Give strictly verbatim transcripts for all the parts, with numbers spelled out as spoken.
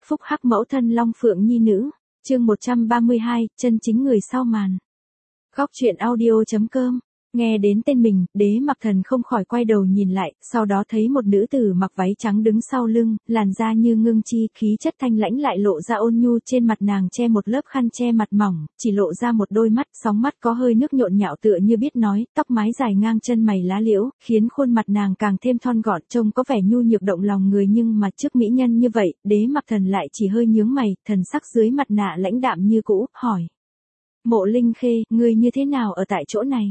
phúc hắc mẫu thân Long Phượng nhi nữ. Chương một trăm ba mươi hai, chân chính người sau màn. Góc truyện audio.com. Nghe đến tên mình, Đế Mặc Thần không khỏi quay đầu nhìn lại, sau đó thấy một nữ tử mặc váy trắng đứng sau lưng, làn da như ngưng chi, khí chất thanh lãnh lại lộ ra ôn nhu, trên mặt nàng che một lớp khăn che mặt mỏng, chỉ lộ ra một đôi mắt, sóng mắt có hơi nước nhộn nhạo tựa như biết nói, tóc mái dài ngang chân mày lá liễu, khiến khuôn mặt nàng càng thêm thon gọn, trông có vẻ nhu nhược động lòng người, nhưng mà trước mỹ nhân như vậy, Đế Mặc Thần lại chỉ hơi nhướng mày, thần sắc dưới mặt nạ lãnh đạm như cũ, hỏi: Mộ Linh Khê, ngươi như thế nào ở tại chỗ này?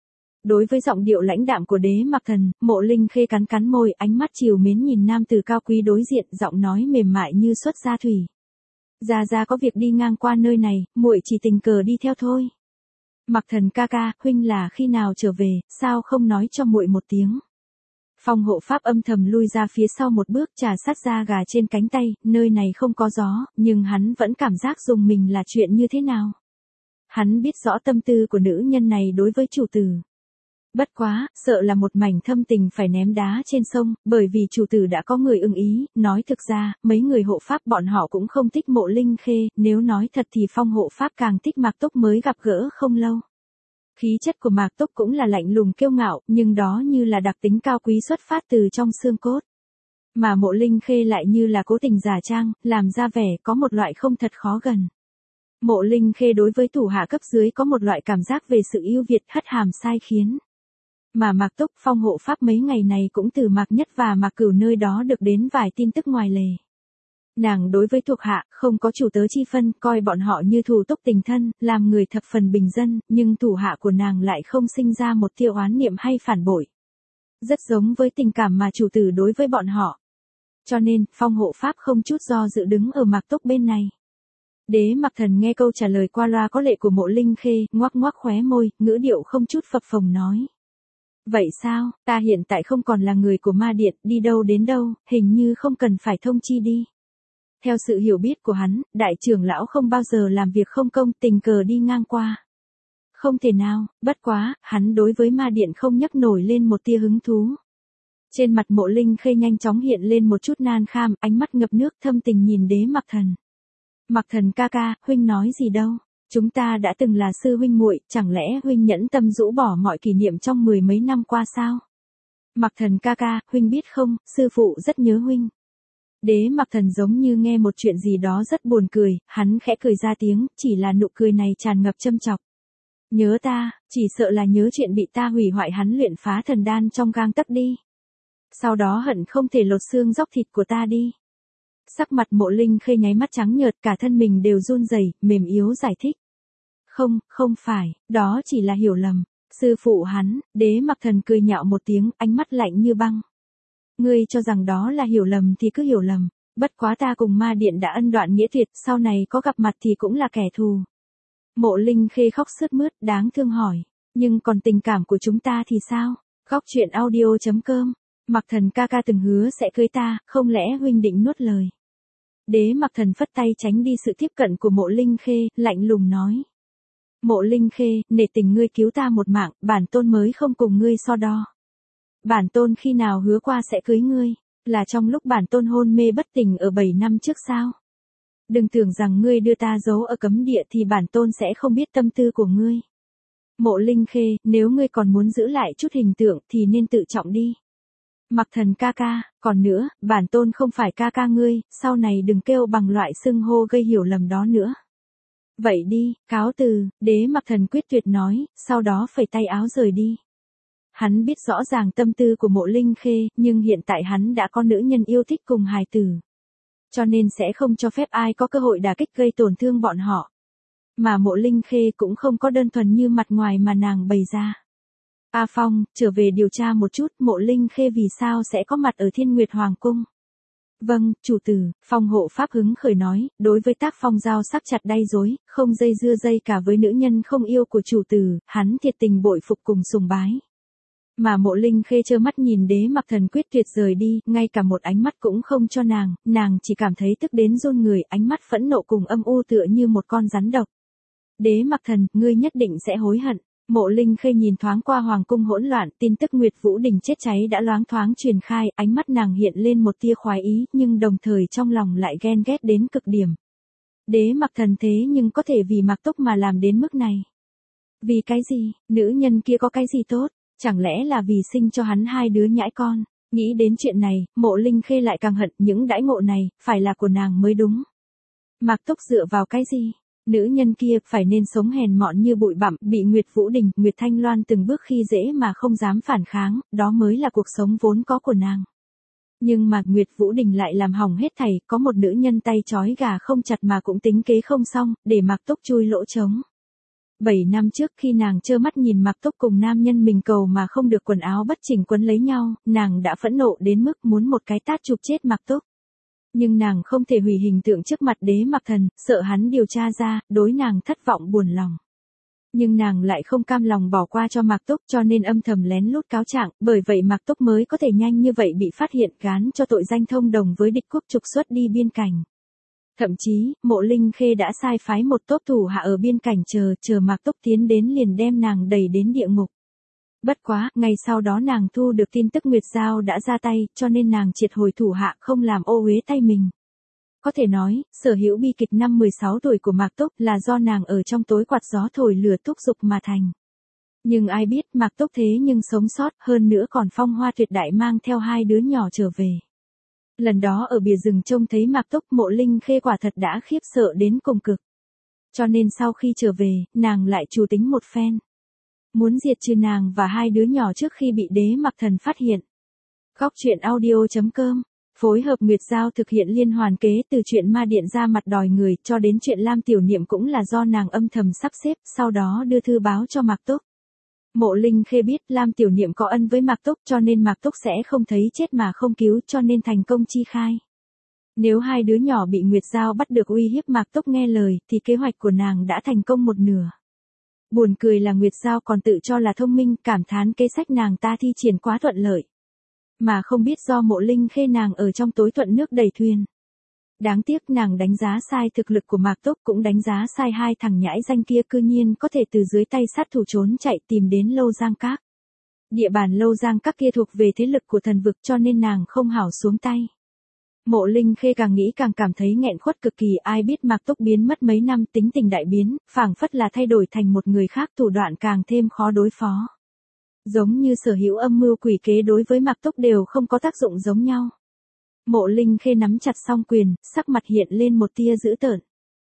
Đối với giọng điệu lãnh đạm của Đế Mặc Thần, Mộ Linh Khê cắn cắn môi, ánh mắt trìu mến nhìn nam tử cao quý đối diện, giọng nói mềm mại như xuất gia thủy. Gia gia có việc đi ngang qua nơi này, muội chỉ tình cờ đi theo thôi. Mặc Thần ca ca, huynh là khi nào trở về, sao không nói cho muội một tiếng? Phong hộ pháp âm thầm lui ra phía sau một bước, trà sát da gà trên cánh tay, nơi này không có gió, nhưng hắn vẫn cảm giác dùng mình là chuyện như thế nào. Hắn biết rõ tâm tư của nữ nhân này đối với chủ tử. Bất quá, sợ là một mảnh thâm tình phải ném đá trên sông, bởi vì chủ tử đã có người ưng ý, nói thực ra, mấy người hộ pháp bọn họ cũng không thích Mộ Linh Khê, nếu nói thật thì phong hộ pháp càng thích Mạc Túc mới gặp gỡ không lâu. Khí chất của Mạc Túc cũng là lạnh lùng kiêu ngạo, nhưng đó như là đặc tính cao quý xuất phát từ trong xương cốt. Mà Mộ Linh Khê lại như là cố tình giả trang, làm ra vẻ có một loại không thật khó gần. Mộ Linh Khê đối với thủ hạ cấp dưới có một loại cảm giác về sự ưu việt hất hàm sai khiến. Mà Mạc Túc, phong hộ pháp mấy ngày này cũng từ Mạc Nhất và Mạc Cửu nơi đó được đến vài tin tức ngoài lề. Nàng đối với thuộc hạ, không có chủ tớ chi phân, coi bọn họ như thủ túc tình thân, làm người thập phần bình dân, nhưng thủ hạ của nàng lại không sinh ra một tia oán niệm hay phản bội. Rất giống với tình cảm mà chủ tử đối với bọn họ. Cho nên, phong hộ pháp không chút do dự đứng ở Mạc Túc bên này. Đế Mặc Thần nghe câu trả lời qua loa có lệ của Mộ Linh Khê, ngoác ngoác khóe môi, ngữ điệu không chút phập phồng nói. Vậy sao, ta hiện tại không còn là người của ma điện, đi đâu đến đâu, hình như không cần phải thông chi đi. Theo sự hiểu biết của hắn, đại trưởng lão không bao giờ làm việc không công, tình cờ đi ngang qua. Không thể nào, bất quá, hắn đối với ma điện không nhắc nổi lên một tia hứng thú. Trên mặt Mộ Linh Khê nhanh chóng hiện lên một chút nan kham, ánh mắt ngập nước thâm tình nhìn Đế Mặc Thần. Mặc Thần ca ca, huynh nói gì đâu? Chúng ta đã từng là sư huynh muội, chẳng lẽ huynh nhẫn tâm rũ bỏ mọi kỷ niệm trong mười mấy năm qua sao? Mặc Thần ca ca, huynh biết không, sư phụ rất nhớ huynh. Đế Mặc Thần giống như nghe một chuyện gì đó rất buồn cười, hắn khẽ cười ra tiếng, chỉ là nụ cười này tràn ngập châm chọc. Nhớ ta, chỉ sợ là nhớ chuyện bị ta hủy hoại hắn luyện phá thần đan trong gang tấc đi. Sau đó hận không thể lột xương dóc thịt của ta đi. Sắc mặt Mộ Linh Khê nháy mắt trắng nhợt, cả thân mình đều run rẩy, mềm yếu giải thích. Không, không phải, đó chỉ là hiểu lầm. Sư phụ hắn, Đế Mặc Thần cười nhạo một tiếng, ánh mắt lạnh như băng. Ngươi cho rằng đó là hiểu lầm thì cứ hiểu lầm, bất quá ta cùng ma điện đã ân đoạn nghĩa tuyệt, sau này có gặp mặt thì cũng là kẻ thù. Mộ Linh Khê khóc sướt mướt, đáng thương hỏi, nhưng còn tình cảm của chúng ta thì sao? Góc truyện audio.com. Mặc Thần ca ca từng hứa sẽ cưới ta, không lẽ huynh định nuốt lời? Đế Mặc Thần phất tay tránh đi sự tiếp cận của Mộ Linh Khê, lạnh lùng nói. Mộ Linh Khê, nể tình ngươi cứu ta một mạng, bản tôn mới không cùng ngươi so đo. Bản tôn khi nào hứa qua sẽ cưới ngươi, là trong lúc bản tôn hôn mê bất tỉnh ở bảy năm trước sao? Đừng tưởng rằng ngươi đưa ta giấu ở cấm địa thì bản tôn sẽ không biết tâm tư của ngươi. Mộ Linh Khê, nếu ngươi còn muốn giữ lại chút hình tượng thì nên tự trọng đi. Mặc Thần ca ca, còn nữa, bản tôn không phải ca ca ngươi, sau này đừng kêu bằng loại xưng hô gây hiểu lầm đó nữa. Vậy đi, cáo từ, Đế Mặc Thần quyết tuyệt nói, sau đó phẩy tay áo rời đi. Hắn biết rõ ràng tâm tư của Mộ Linh Khê, nhưng hiện tại hắn đã có nữ nhân yêu thích cùng hài tử. Cho nên sẽ không cho phép ai có cơ hội đả kích gây tổn thương bọn họ. Mà Mộ Linh Khê cũng không có đơn thuần như mặt ngoài mà nàng bày ra. A Phong, trở về điều tra một chút, Mộ Linh Khê vì sao sẽ có mặt ở Thiên Nguyệt Hoàng Cung. Vâng, chủ tử, Phong hộ pháp hứng khởi nói, đối với tác phong giao sắc chặt đay dối, không dây dưa dây cả với nữ nhân không yêu của chủ tử, hắn thiệt tình bội phục cùng sùng bái. Mà Mộ Linh Khê trơ mắt nhìn Đế Mặc Thần quyết tuyệt rời đi, ngay cả một ánh mắt cũng không cho nàng, nàng chỉ cảm thấy tức đến run người, ánh mắt phẫn nộ cùng âm u tựa như một con rắn độc. Đế Mặc Thần, ngươi nhất định sẽ hối hận. Mộ Linh Khê nhìn thoáng qua hoàng cung hỗn loạn, tin tức Nguyệt Vũ Đình chết cháy đã loáng thoáng truyền khai, ánh mắt nàng hiện lên một tia khoái ý, nhưng đồng thời trong lòng lại ghen ghét đến cực điểm. Đế Mặc Thần thế nhưng có thể vì Mạc Túc mà làm đến mức này. Vì cái gì, nữ nhân kia có cái gì tốt, chẳng lẽ là vì sinh cho hắn hai đứa nhãi con. Nghĩ đến chuyện này, Mộ Linh Khê lại càng hận những đãi ngộ này, phải là của nàng mới đúng. Mạc Túc dựa vào cái gì? Nữ nhân kia phải nên sống hèn mọn như bụi bặm, bị Nguyệt Vũ Đình, Nguyệt Thanh Loan từng bước khi dễ mà không dám phản kháng, đó mới là cuộc sống vốn có của nàng. Nhưng mà Nguyệt Vũ Đình lại làm hỏng hết thảy, có một nữ nhân tay trói gà không chặt mà cũng tính kế không xong, để Mạc Túc chui lỗ trống. Bảy năm trước khi nàng trơ mắt nhìn Mạc Túc cùng nam nhân mình cầu mà không được quần áo bất chỉnh quấn lấy nhau, nàng đã phẫn nộ đến mức muốn một cái tát chụp chết Mạc Túc. Nhưng nàng không thể hủy hình tượng trước mặt Đế Mặc Thần, sợ hắn điều tra ra, đối nàng thất vọng buồn lòng. Nhưng nàng lại không cam lòng bỏ qua cho Mạc Túc, cho nên âm thầm lén lút cáo trạng, bởi vậy Mạc Túc mới có thể nhanh như vậy bị phát hiện, gán cho tội danh thông đồng với địch quốc trục xuất đi biên cảnh. Thậm chí, Mộ Linh Khê đã sai phái một tốp thủ hạ ở biên cảnh chờ, chờ Mạc Túc tiến đến liền đem nàng đẩy đến địa ngục. Bất quá, ngày sau đó nàng thu được tin tức Nguyệt Giao đã ra tay, cho nên nàng triệt hồi thủ hạ không làm ô uế tay mình. Có thể nói, sở hữu bi kịch năm mười sáu tuổi của Mạc Túc là do nàng ở trong tối quạt gió thổi lửa thúc giục mà thành. Nhưng ai biết Mạc Túc thế nhưng sống sót, hơn nữa còn phong hoa tuyệt đại mang theo hai đứa nhỏ trở về. Lần đó ở bìa rừng trông thấy Mạc Túc, Mộ Linh Khê quả thật đã khiếp sợ đến cùng cực. Cho nên sau khi trở về, nàng lại chủ tính một phen. Muốn diệt trừ nàng và hai đứa nhỏ trước khi bị Đế Mặc Thần phát hiện. Góc truyện audio chấm com phối hợp Nguyệt Giao thực hiện liên hoàn kế từ chuyện ma điện ra mặt đòi người cho đến chuyện Lam Tiểu Niệm cũng là do nàng âm thầm sắp xếp, sau đó đưa thư báo cho Mạc Túc. Mộ Linh Khê biết Lam Tiểu Niệm có ân với Mạc Túc cho nên Mạc Túc sẽ không thấy chết mà không cứu cho nên thành công chi khai. Nếu hai đứa nhỏ bị Nguyệt Giao bắt được uy hiếp Mạc Túc nghe lời thì kế hoạch của nàng đã thành công một nửa. Buồn cười là Nguyệt Giao còn tự cho là thông minh, cảm thán kế sách nàng ta thi triển quá thuận lợi. Mà không biết do Mộ Linh Khê nàng ở trong tối thuận nước đẩy thuyền. Đáng tiếc nàng đánh giá sai thực lực của Mạc Túc, cũng đánh giá sai hai thằng nhãi danh kia, cư nhiên có thể từ dưới tay sát thủ trốn chạy tìm đến Lâu Giang Các. Địa bàn Lâu Giang Các kia thuộc về thế lực của thần vực cho nên nàng không hảo xuống tay. Mộ Linh Khê càng nghĩ càng cảm thấy nghẹn khuất cực kỳ, ai biết Mạc Túc biến mất mấy năm tính tình đại biến, phảng phất là thay đổi thành một người khác, thủ đoạn càng thêm khó đối phó. Giống như sở hữu âm mưu quỷ kế đối với Mạc Túc đều không có tác dụng giống nhau. Mộ Linh Khê nắm chặt song quyền, sắc mặt hiện lên một tia dữ tợn.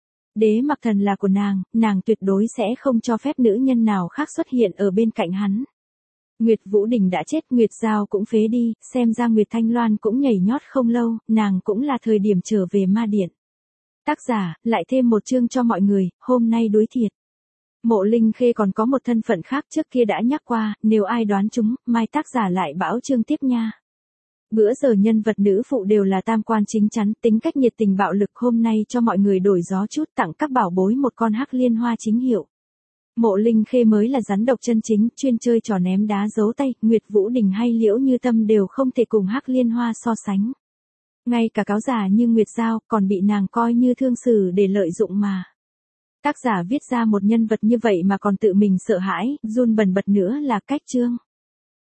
Đế Mặc Thần là của nàng, nàng tuyệt đối sẽ không cho phép nữ nhân nào khác xuất hiện ở bên cạnh hắn. Nguyệt Vũ Đình đã chết, Nguyệt Giao cũng phế đi, xem ra Nguyệt Thanh Loan cũng nhảy nhót không lâu, nàng cũng là thời điểm trở về ma điện. Tác giả, lại thêm một chương cho mọi người, hôm nay đối thiệt. Mộ Linh Khê còn có một thân phận khác trước kia đã nhắc qua, nếu ai đoán chúng, mai tác giả lại bão chương tiếp nha. Bữa giờ nhân vật nữ phụ đều là tam quan chính chắn, tính cách nhiệt tình bạo lực, hôm nay cho mọi người đổi gió chút, tặng các bảo bối một con hắc liên hoa chính hiệu. Mộ Linh Khê mới là rắn độc chân chính, chuyên chơi trò ném đá giấu tay, Nguyệt Vũ Đình hay Liễu Như Tâm đều không thể cùng hắc liên hoa so sánh. Ngay cả cáo giả như Nguyệt Giao còn bị nàng coi như thương xử để lợi dụng mà. Tác giả viết ra một nhân vật như vậy mà còn tự mình sợ hãi, run bần bật nữa là cách chương.